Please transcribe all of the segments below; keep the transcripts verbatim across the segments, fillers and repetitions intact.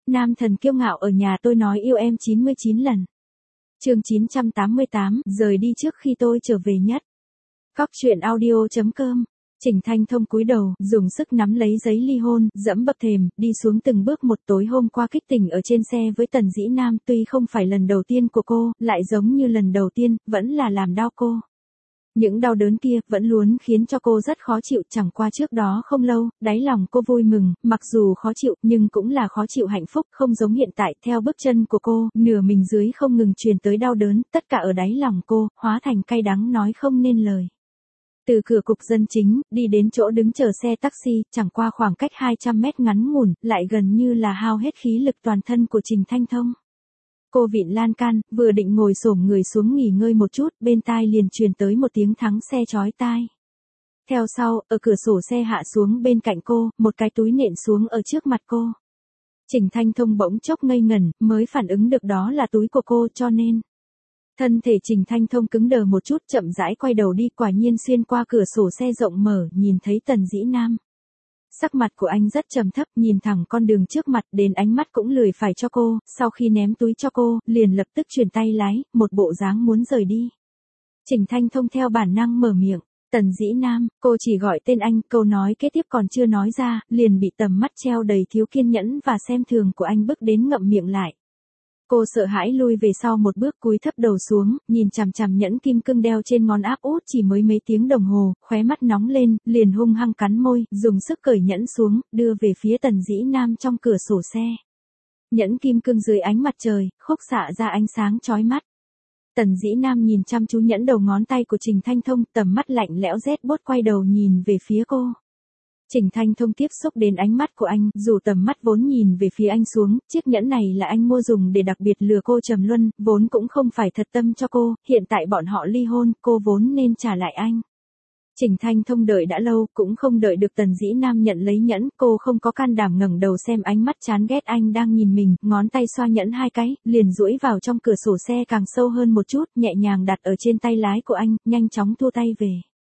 Nam thần kiêu ngạo ở nhà tôi nói yêu em chín mươi chín lần. Chương chín trăm tám mươi tám, rời đi trước khi tôi trở về nhất. Cóc truyện audio chấm com. Trình Thanh Thông cúi đầu, dùng sức nắm lấy giấy ly hôn, dẫm bậc thềm, đi xuống từng bước một. Tối hôm qua kích tỉnh ở trên xe với Tần Dĩ Nam, tuy không phải lần đầu tiên của cô, lại giống như lần đầu tiên, vẫn là làm đau cô. Những đau đớn kia vẫn luôn khiến cho cô rất khó chịu, chẳng qua trước đó không lâu, đáy lòng cô vui mừng, mặc dù khó chịu nhưng cũng là khó chịu hạnh phúc, không giống hiện tại. Theo bước chân của cô, nửa mình dưới không ngừng truyền tới đau đớn, tất cả ở đáy lòng cô, hóa thành cay đắng nói không nên lời. Từ cửa cục dân chính, đi đến chỗ đứng chờ xe taxi, chẳng qua khoảng cách hai trăm mét ngắn ngủn, lại gần như là hao hết khí lực toàn thân của Trình Thanh Thông. Cô vịn lan can, vừa định ngồi xổm người xuống nghỉ ngơi một chút, bên tai liền truyền tới một tiếng thắng xe chói tai. Theo sau, ở cửa sổ xe hạ xuống bên cạnh cô, một cái túi nện xuống ở trước mặt cô. Trình Thanh Thông bỗng chốc ngây ngẩn, mới phản ứng được đó là túi của cô, cho nên thân thể Trình Thanh Thông cứng đờ một chút, chậm rãi quay đầu đi, quả nhiên xuyên qua cửa sổ xe rộng mở, nhìn thấy Tần Dĩ Nam. Sắc mặt của anh rất trầm thấp, nhìn thẳng con đường trước mặt, đến ánh mắt cũng lười phải cho cô, sau khi ném túi cho cô, liền lập tức chuyển tay lái, một bộ dáng muốn rời đi. Trình Thanh Thông theo bản năng mở miệng, Tần Dĩ Nam, cô chỉ gọi tên anh, câu nói kế tiếp còn chưa nói ra, liền bị tầm mắt treo đầy thiếu kiên nhẫn và xem thường của anh bức đến ngậm miệng lại. Cô sợ hãi lui về sau một bước, cúi thấp đầu xuống, nhìn chằm chằm nhẫn kim cương đeo trên ngón áp út chỉ mới mấy tiếng đồng hồ, khóe mắt nóng lên, liền hung hăng cắn môi, dùng sức cởi nhẫn xuống, đưa về phía Tần Dĩ Nam trong cửa sổ xe. Nhẫn kim cương dưới ánh mặt trời, khúc xạ ra ánh sáng chói mắt. Tần Dĩ Nam nhìn chăm chú nhẫn đầu ngón tay của Trình Thanh Thông, tầm mắt lạnh lẽo rét buốt, quay đầu nhìn về phía cô. Trình Thanh Thông tiếp xúc đến ánh mắt của anh, dù tầm mắt vốn nhìn về phía anh xuống, chiếc nhẫn này là anh mua dùng để đặc biệt lừa cô trầm luân, vốn cũng không phải thật tâm cho cô, hiện tại bọn họ ly hôn, cô vốn nên trả lại anh. Trình Thanh Thông đợi đã lâu, cũng không đợi được Tần Dĩ Nam nhận lấy nhẫn, cô không có can đảm ngẩng đầu xem ánh mắt chán ghét anh đang nhìn mình, ngón tay xoa nhẫn hai cái, liền duỗi vào trong cửa sổ xe càng sâu hơn một chút, nhẹ nhàng đặt ở trên tay lái của anh, nhanh chóng thua tay về.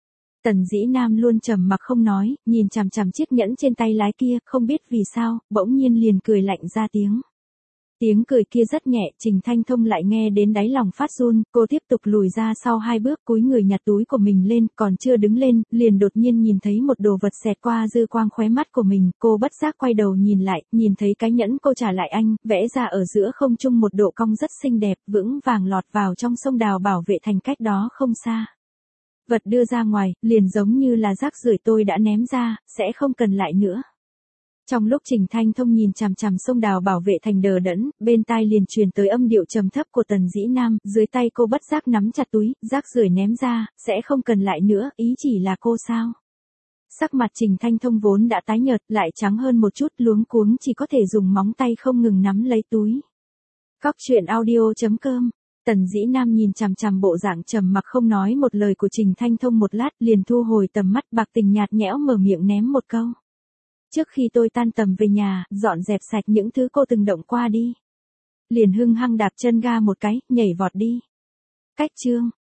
Tần Dĩ Nam luôn trầm mặc không nói, nhìn chằm chằm chiếc nhẫn trên tay lái kia, không biết vì sao, bỗng nhiên liền cười lạnh ra tiếng. Tiếng cười kia rất nhẹ, Trình Thanh Thông lại nghe đến đáy lòng phát run, cô tiếp tục lùi ra sau hai bước, cúi người nhặt túi của mình lên, còn chưa đứng lên, liền đột nhiên nhìn thấy một đồ vật xẹt qua dư quang khóe mắt của mình, cô bất giác quay đầu nhìn lại, nhìn thấy cái nhẫn cô trả lại anh, vẽ ra ở giữa không trung một độ cong rất xinh đẹp, vững vàng lọt vào trong sông đào bảo vệ thành cách đó không xa. Vật đưa ra ngoài, liền giống như là rác rưởi tôi đã ném ra, sẽ không cần lại nữa. Trong lúc Trình Thanh Thông nhìn chằm chằm sông đào bảo vệ thành đờ đẫn, bên tai liền truyền tới âm điệu trầm thấp của Tần Dĩ Nam, dưới tay cô bất giác nắm chặt túi, rác rưởi ném ra, sẽ không cần lại nữa, ý chỉ là cô sao? Sắc mặt Trình Thanh Thông vốn đã tái nhợt, lại trắng hơn một chút, luống cuống chỉ có thể dùng móng tay không ngừng nắm lấy túi. Cóc truyện audio chấm com. Tần Dĩ Nam nhìn chằm chằm bộ dạng trầm mặc không nói một lời của Trình Thanh Thông một lát, liền thu hồi tầm mắt, bạc tình nhạt nhẽo mở miệng ném một câu. Trước khi tôi tan tầm về nhà, dọn dẹp sạch những thứ cô từng động qua đi. Liền hưng hăng đạp chân ga một cái, nhảy vọt đi. Cách chương.